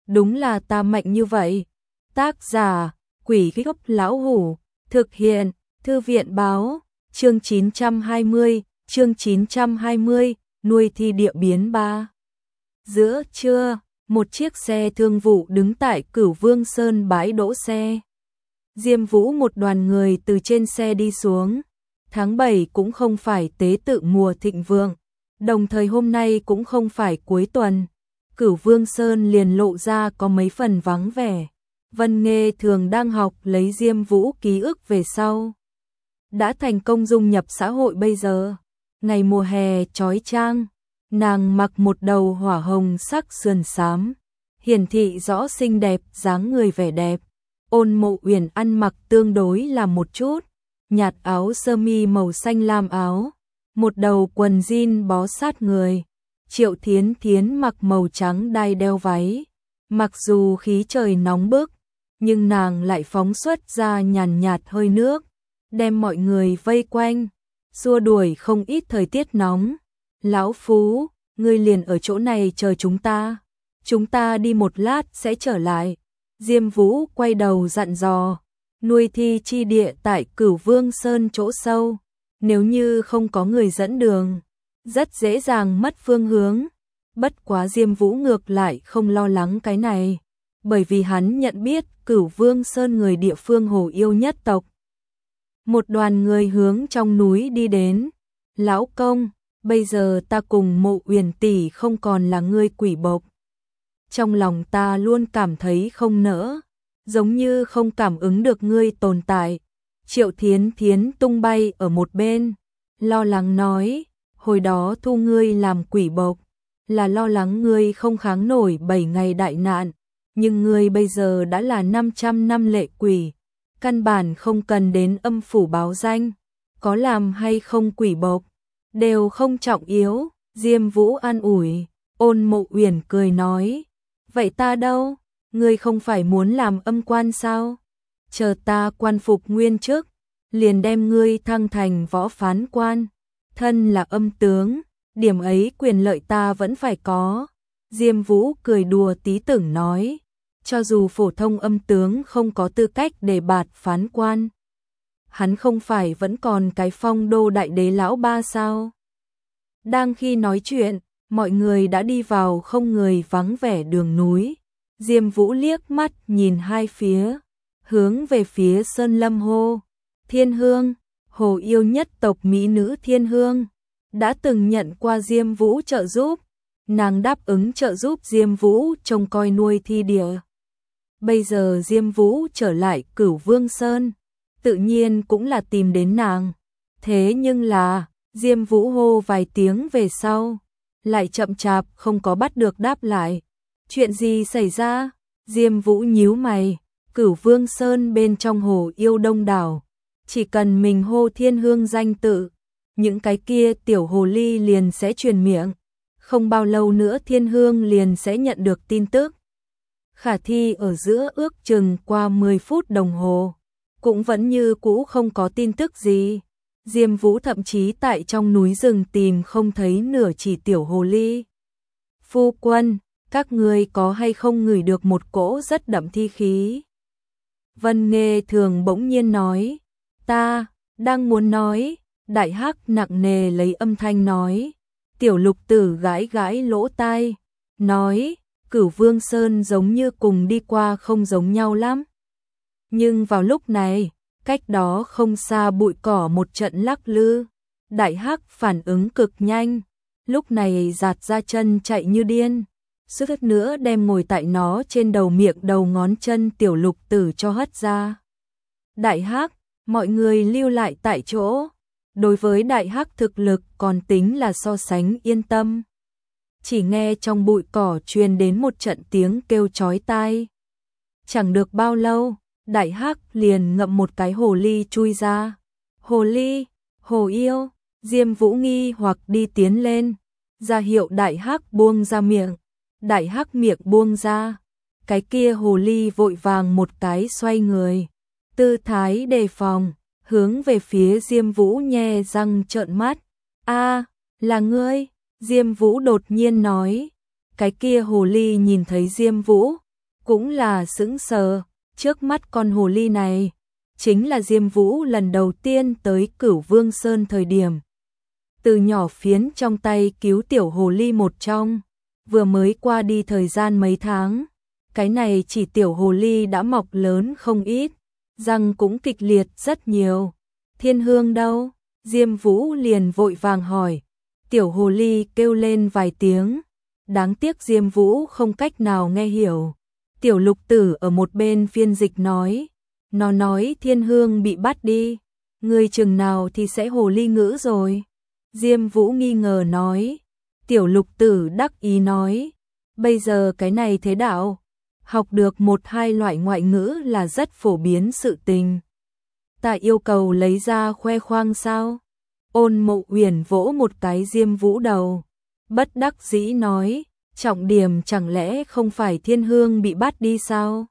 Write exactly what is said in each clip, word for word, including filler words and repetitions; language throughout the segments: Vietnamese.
đúng là ta mạnh như vậy. Tác giả, Quỷ Gốc Lão Hủ, thực hiện, Thư viện báo, chương chín trăm hai mươi, chương chín trăm hai mươi, nuôi thi địa biến ba. Giữa trưa, một chiếc xe thương vụ đứng tại Cửu Vương Sơn bãi đỗ xe. Diêm Vũ một đoàn người từ trên xe đi xuống. Tháng bảy cũng không phải tế tự mùa thịnh vượng, đồng thời hôm nay cũng không phải cuối tuần. Cửu Vương Sơn liền lộ ra có mấy phần vắng vẻ. Vân Nghê thường đang học lấy Diêm Vũ ký ức về sau. Đã thành công dung nhập xã hội bây giờ. Ngày mùa hè chói chang, nàng mặc một đầu hỏa hồng sắc sườn xám, hiển thị rõ xinh đẹp, dáng người vẻ đẹp. Ôn Mộ Uyển ăn mặc tương đối là một chút, nhạt áo sơ mi màu xanh lam áo, một đầu quần jean bó sát người. Triệu Thiến Thiến mặc màu trắng đai đeo váy, mặc dù khí trời nóng bức, nhưng nàng lại phóng xuất ra nhàn nhạt hơi nước, đem mọi người vây quanh, xua đuổi không ít thời tiết nóng. Lão Phú, ngươi liền ở chỗ này chờ chúng ta, chúng ta đi một lát sẽ trở lại. Diêm Vũ quay đầu dặn dò, nuôi thi chi địa tại Cửu Vương Sơn chỗ sâu, nếu như không có người dẫn đường, rất dễ dàng mất phương hướng. Bất quá Diêm Vũ ngược lại không lo lắng cái này, bởi vì hắn nhận biết Cửu Vương Sơn người địa phương Hồ Yêu nhất tộc. Một đoàn người hướng trong núi đi đến. Lão công, bây giờ ta cùng Mộ Uyển tỷ không còn là ngươi quỷ bộc. Trong lòng ta luôn cảm thấy không nỡ, giống như không cảm ứng được ngươi tồn tại. Triệu Thiến Thiến tung bay ở một bên, lo lắng nói, hồi đó thu ngươi làm quỷ bộc, là lo lắng ngươi không kháng nổi bảy ngày đại nạn, nhưng ngươi bây giờ đã là năm trăm năm lệ quỷ, căn bản không cần đến âm phủ báo danh, có làm hay không quỷ bộc, đều không trọng yếu. Diêm Vũ an ủi. Ôn Mộ Uyển cười nói, vậy ta đâu, ngươi không phải muốn làm âm quan sao? Chờ ta quan phục nguyên chức, liền đem ngươi thăng thành võ phán quan. Thân là âm tướng, điểm ấy quyền lợi ta vẫn phải có. Diêm Vũ cười đùa tí tưởng nói, cho dù phổ thông âm tướng không có tư cách để bạt phán quan, hắn không phải vẫn còn cái phong đô đại đế lão ba sao? Đang khi nói chuyện, mọi người đã đi vào không người vắng vẻ đường núi. Diêm Vũ liếc mắt nhìn hai phía, hướng về phía Sơn Lâm hô, Thiên Hương, Hồ Yêu nhất tộc mỹ nữ Thiên Hương, đã từng nhận qua Diêm Vũ trợ giúp, nàng đáp ứng trợ giúp Diêm Vũ trông coi nuôi thi địa. Bây giờ Diêm Vũ trở lại Cửu Vương Sơn, tự nhiên cũng là tìm đến nàng. Thế nhưng là, Diêm Vũ hô vài tiếng về sau, lại chậm chạp không có bắt được đáp lại. Chuyện gì xảy ra? Diêm Vũ nhíu mày. Cửu Vương Sơn bên trong Hồ Yêu đông đảo, chỉ cần mình hô Thiên Hương danh tự, những cái kia tiểu hồ ly liền sẽ truyền miệng, không bao lâu nữa Thiên Hương liền sẽ nhận được tin tức. Khả thi ở giữa ước chừng qua mười phút đồng hồ, cũng vẫn như cũ không có tin tức gì. Diêm Vũ thậm chí tại trong núi rừng tìm không thấy nửa chỉ tiểu hồ ly. Phu quân, các ngươi có hay không ngửi được một cỗ rất đậm thi khí? Vân Nghê thường bỗng nhiên nói, ta, đang muốn nói, Đại Hắc nặng nề lấy âm thanh nói. Tiểu Lục Tử gãi gãi lỗ tai, nói, Cửu Vương Sơn giống như cùng đi qua không giống nhau lắm. Nhưng vào lúc này, cách đó không xa bụi cỏ một trận lắc lư, Đại Hắc phản ứng cực nhanh, lúc này giạt ra chân chạy như điên, suýt nữa đem ngồi tại nó trên đầu miệng đầu ngón chân Tiểu Lục Tử cho hất ra. Đại Hắc, mọi người lưu lại tại chỗ, đối với Đại Hắc thực lực còn tính là so sánh yên tâm. Chỉ nghe trong bụi cỏ truyền đến một trận tiếng kêu chói tai. Chẳng được bao lâu, Đại Hắc liền ngậm một cái hồ ly chui ra. Hồ ly, Hồ Yêu. Diêm Vũ nghi hoặc đi tiến lên, ra hiệu Đại Hắc buông ra miệng. Đại Hắc miệng buông ra, cái kia hồ ly vội vàng một cái xoay người, tư thái đề phòng, hướng về phía Diêm Vũ nhe răng trợn mắt. A, là ngươi? Diêm Vũ đột nhiên nói. Cái kia hồ ly nhìn thấy Diêm Vũ, cũng là sững sờ, trước mắt con hồ ly này, chính là Diêm Vũ lần đầu tiên tới Cửu Vương Sơn thời điểm. Từ nhỏ phiến trong tay cứu tiểu hồ ly một trong, vừa mới qua đi thời gian mấy tháng, cái này chỉ tiểu hồ ly đã mọc lớn không ít, răng cũng kịch liệt rất nhiều. Thiên Hương đâu? Diêm Vũ liền vội vàng hỏi. Tiểu hồ ly kêu lên vài tiếng, đáng tiếc Diêm Vũ không cách nào nghe hiểu. Tiểu Lục Tử ở một bên phiên dịch nói, nó nói Thiên Hương bị bắt đi, người chừng nào thì sẽ hồ ly ngữ rồi. Diêm Vũ nghi ngờ nói, Tiểu Lục Tử đắc ý nói, bây giờ cái này thế đạo, học được một hai loại ngoại ngữ là rất phổ biến sự tình. Ta yêu cầu lấy ra khoe khoang sao? Ôn Mộ Uyển vỗ một cái Diêm Vũ đầu, bất đắc dĩ nói, trọng điểm chẳng lẽ không phải Thiên Hương bị bắt đi sao?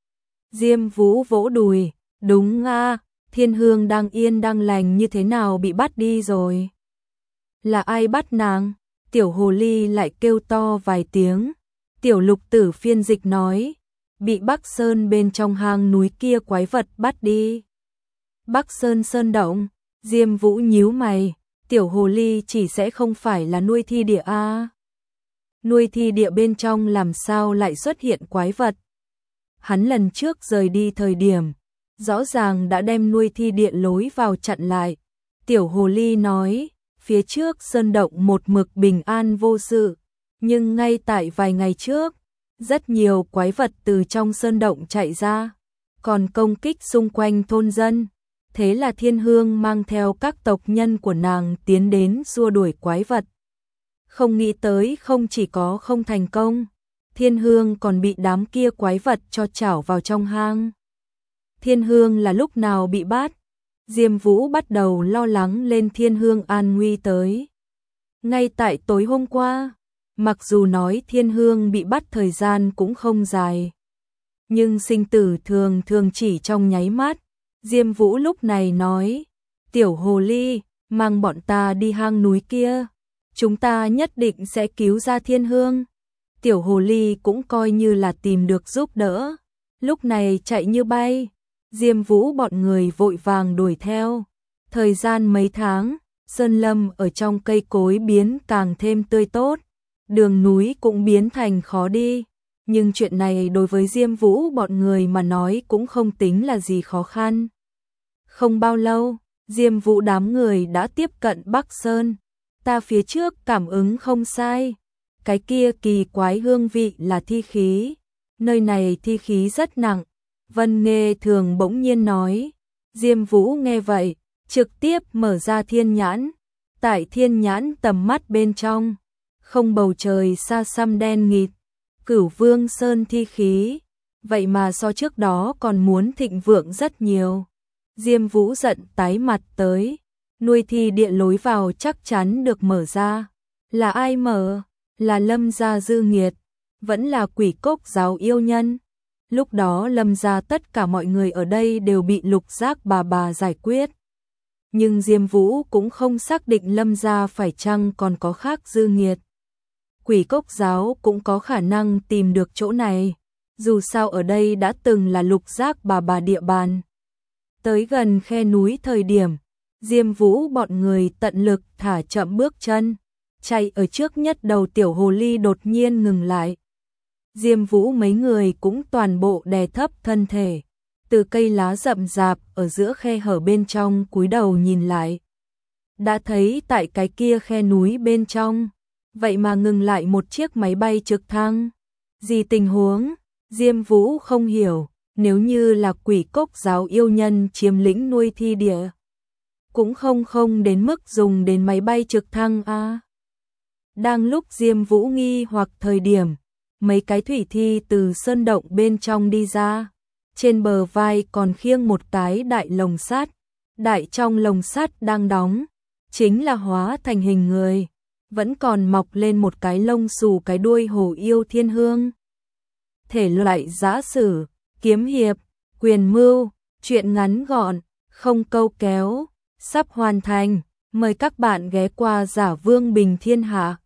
Diêm Vũ vỗ đùi, đúng a, Thiên Hương đang yên đang lành như thế nào bị bắt đi rồi? Là ai bắt nàng? Tiểu hồ ly lại kêu to vài tiếng. Tiểu Lục Tử phiên dịch nói, bị Bắc Sơn bên trong hang núi kia quái vật bắt đi. Bắc Sơn sơn động, Diêm Vũ nhíu mày, tiểu hồ ly chỉ sẽ không phải là nuôi thi địa a? Nuôi thi địa bên trong làm sao lại xuất hiện quái vật? Hắn lần trước rời đi thời điểm, rõ ràng đã đem nuôi thi địa lối vào chặn lại. Tiểu hồ ly nói, phía trước sơn động một mực bình an vô sự, nhưng ngay tại vài ngày trước, rất nhiều quái vật từ trong sơn động chạy ra, còn công kích xung quanh thôn dân. Thế là Thiên Hương mang theo các tộc nhân của nàng tiến đến xua đuổi quái vật. Không nghĩ tới không chỉ có không thành công, Thiên Hương còn bị đám kia quái vật cho chảo vào trong hang. Thiên Hương là lúc nào bị bắt? Diêm Vũ bắt đầu lo lắng lên Thiên Hương an nguy tới. Ngay tại tối hôm qua, mặc dù nói Thiên Hương bị bắt thời gian cũng không dài, nhưng sinh tử thường thường chỉ trong nháy mắt. Diêm Vũ lúc này nói, tiểu hồ ly, mang bọn ta đi hang núi kia, chúng ta nhất định sẽ cứu ra Thiên Hương. Tiểu hồ ly cũng coi như là tìm được giúp đỡ, lúc này chạy như bay. Diêm Vũ bọn người vội vàng đuổi theo. Thời gian mấy tháng, sơn lâm ở trong cây cối biến càng thêm tươi tốt, đường núi cũng biến thành khó đi. Nhưng chuyện này đối với Diêm Vũ bọn người mà nói cũng không tính là gì khó khăn. Không bao lâu, Diêm Vũ đám người đã tiếp cận Bắc Sơn. Ta phía trước cảm ứng không sai, cái kia kỳ quái hương vị là thi khí. Nơi này thi khí rất nặng. Vân Nghê Thường bỗng nhiên nói. Diêm Vũ nghe vậy, trực tiếp mở ra thiên nhãn. Tại thiên nhãn tầm mắt bên trong, không bầu trời xa xăm đen nghịt, Cửu Vương Sơn thi khí, vậy mà so trước đó còn muốn thịnh vượng rất nhiều. Diêm Vũ giận tái mặt tới, nuôi thi địa lối vào chắc chắn được mở ra. Là ai mở? Là Lâm gia dư nghiệt, vẫn là Quỷ Cốc giáo yêu nhân. Lúc đó Lâm gia tất cả mọi người ở đây đều bị Lục Giác bà bà giải quyết. Nhưng Diêm Vũ cũng không xác định Lâm gia phải chăng còn có khác dư nghiệt. Quỷ Cốc giáo cũng có khả năng tìm được chỗ này, dù sao ở đây đã từng là Lục Giác bà bà địa bàn. Tới gần khe núi thời điểm, Diêm Vũ bọn người tận lực thả chậm bước chân, chạy ở trước nhất đầu tiểu hồ ly đột nhiên ngừng lại. Diêm Vũ mấy người cũng toàn bộ đè thấp thân thể, từ cây lá rậm rạp ở giữa khe hở bên trong cúi đầu nhìn lại. Đã thấy tại cái kia khe núi bên trong, vậy mà ngừng lại một chiếc máy bay trực thăng. Gì tình huống? Diêm Vũ không hiểu, nếu như là Quỷ Cốc giáo yêu nhân chiếm lĩnh nuôi thi địa, cũng không không đến mức dùng đến máy bay trực thăng a. À. Đang lúc Diêm Vũ nghi hoặc thời điểm, mấy cái thủy thi từ sơn động bên trong đi ra, trên bờ vai còn khiêng một cái đại lồng sắt, đại trong lồng sắt đang đóng, chính là hóa thành hình người, vẫn còn mọc lên một cái lông xù cái đuôi hổ yêu Thiên Hương. Thể loại giã sử, kiếm hiệp, quyền mưu, truyện ngắn gọn, không câu kéo, sắp hoàn thành, mời các bạn ghé qua Giả Vương Bình Thiên Hạ.